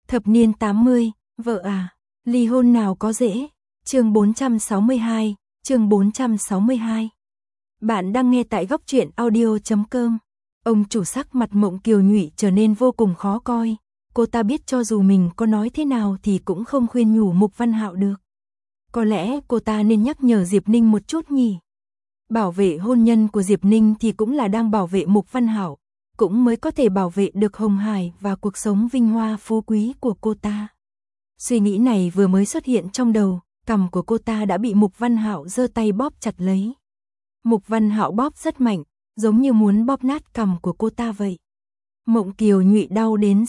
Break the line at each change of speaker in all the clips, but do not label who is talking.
Thập niên 80, vợ à, ly hôn nào có dễ. Chương 462, chương 462. Bạn đang nghe tại góc truyện audio.com. Ông chủ sắc mặt Mộng Kiều Nhụy trở nên vô cùng khó coi. Cô ta biết cho dù mình có nói thế nào thì cũng không khuyên nhủ Mục Văn Hạo được. Có lẽ cô ta nên nhắc nhở Diệp Ninh một chút nhỉ. Bảo vệ hôn nhân của Diệp Ninh thì cũng là đang bảo vệ Mục Văn Hạo, cũng mới có thể bảo vệ được Hồng Hải và cuộc sống vinh hoa phú quý của cô ta. Suy nghĩ này vừa mới xuất hiện trong đầu, cằm của cô ta đã bị Mục Văn Hạo giơ tay bóp chặt lấy. Mục Văn Hạo bóp rất mạnh, giống như muốn bóp nát cằm của cô ta vậy. Mộng Kiều Nhụy đau đến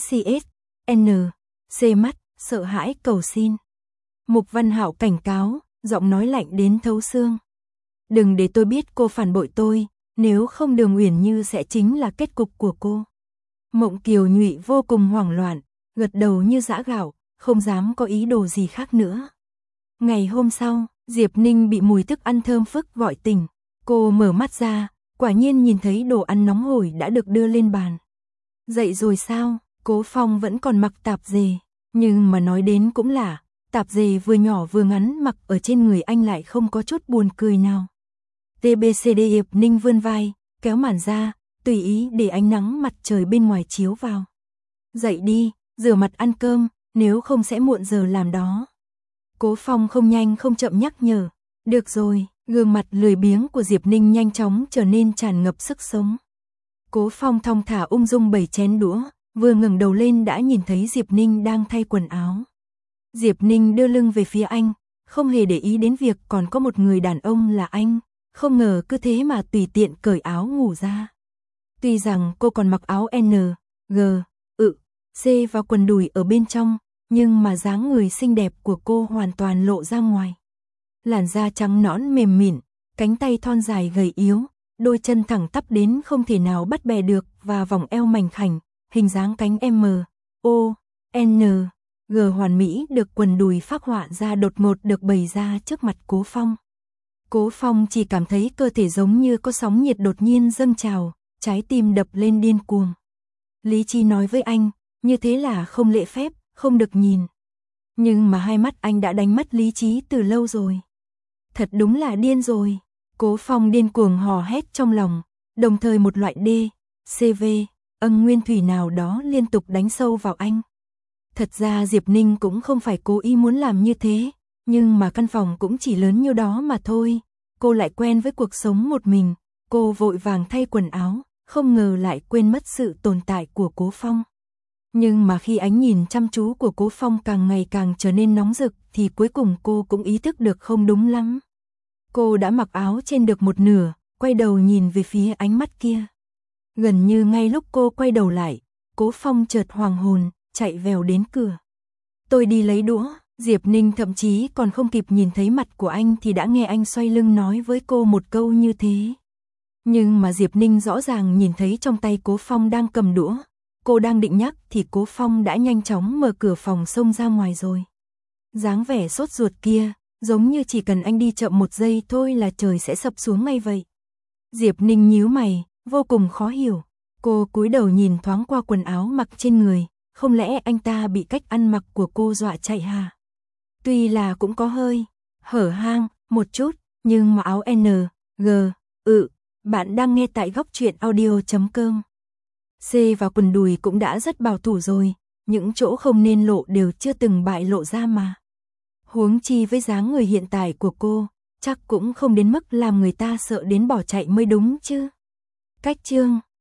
CSN mắt, sợ hãi cầu xin. Mục Văn Hạo cảnh cáo, giọng nói lạnh đến thấu xương. Đừng để tôi biết cô phản bội tôi, nếu không Đường Uyển Như sẽ chính là kết cục của cô. Mộng Kiều Nhụy vô cùng hoảng loạn, gật đầu như giã gạo, không dám có ý đồ gì khác nữa. Ngày hôm sau, Diệp Ninh bị mùi thức ăn thơm phức gọi tỉnh. Cô mở mắt ra, quả nhiên nhìn thấy đồ ăn nóng hổi đã được đưa lên bàn. Dậy rồi sao? Cố Phong vẫn còn mặc tạp dề, nhưng mà nói đến cũng là, tạp dề vừa nhỏ vừa ngắn mặc ở trên người anh lại không có chút buồn cười nào. TBCD Diệp Ninh vươn vai, kéo màn ra, tùy ý để ánh nắng mặt trời bên ngoài chiếu vào. Dậy đi, rửa mặt ăn cơm, nếu không sẽ muộn giờ làm đó. Cố Phong không nhanh không chậm nhắc nhở. Được rồi, gương mặt lười biếng của Diệp Ninh nhanh chóng trở nên tràn ngập sức sống. Cố Phong thong thả ung dung bày chén đũa, vừa ngẩng đầu lên đã nhìn thấy Diệp Ninh đang thay quần áo. Diệp Ninh đưa lưng về phía anh, không hề để ý đến việc còn có một người đàn ông là anh, không ngờ cứ thế mà tùy tiện cởi áo ngủ ra. Tuy rằng cô còn mặc áo N, G, C và quần đùi ở bên trong, nhưng mà dáng người xinh đẹp của cô hoàn toàn lộ ra ngoài. Làn da trắng nõn mềm mịn, cánh tay thon dài gầy yếu, đôi chân thẳng tắp đến không thể nào bắt bè được và vòng eo mảnh khảnh, hình dáng cánh M, O, N, G hoàn mỹ được quần đùi phác họa ra đột ngột được bày ra trước mặt Cố Phong. Cố Phong chỉ cảm thấy cơ thể giống như có sóng nhiệt đột nhiên dâng trào, trái tim đập lên điên cuồng. Lý trí nói với anh, như thế là không lễ phép, không được nhìn. Nhưng mà hai mắt anh đã đánh mất lý trí từ lâu rồi. Thật đúng là điên rồi. Cố Phong điên cuồng hò hét trong lòng, đồng thời một loại CV, nguyên thủy nào đó liên tục đánh sâu vào anh. Thật ra Diệp Ninh cũng không phải cố ý muốn làm như thế, nhưng mà căn phòng cũng chỉ lớn nhiêu đó mà thôi. Cô lại quen với cuộc sống một mình, cô vội vàng thay quần áo, không ngờ lại quên mất sự tồn tại của Cố Phong. Nhưng mà khi ánh nhìn chăm chú của Cố Phong càng ngày càng trở nên nóng rực thì cuối cùng cô cũng ý thức được không đúng lắm. Cô đã mặc áo trên được một nửa, quay đầu nhìn về phía ánh mắt kia. Gần như ngay lúc cô quay đầu lại, Cố Phong chợt hoàng hồn, chạy vèo đến cửa. Tôi đi lấy đũa. Diệp Ninh thậm chí còn không kịp nhìn thấy mặt của anh thì đã nghe anh xoay lưng nói với cô một câu như thế. Nhưng mà Diệp Ninh rõ ràng nhìn thấy trong tay Cố Phong đang cầm đũa. Cô đang định nhắc thì Cố Phong đã nhanh chóng mở cửa phòng xông ra ngoài rồi. Dáng vẻ sốt ruột kia, giống như chỉ cần anh đi chậm một giây thôi là trời sẽ sập xuống ngay vậy. Diệp Ninh nhíu mày, vô cùng khó hiểu. Cô cúi đầu nhìn thoáng qua quần áo mặc trên người, không lẽ anh ta bị cách ăn mặc của cô dọa chạy hả? Tuy là cũng có hơi hở hang một chút, nhưng mà áo N, G, bạn đang nghe tại góc truyện audio.com. C và quần đùi cũng đã rất bảo thủ rồi, những chỗ không nên lộ đều chưa từng bại lộ ra mà. Huống chi với dáng người hiện tại của cô, chắc cũng không đến mức làm người ta sợ đến bỏ chạy mới đúng chứ. Cách chương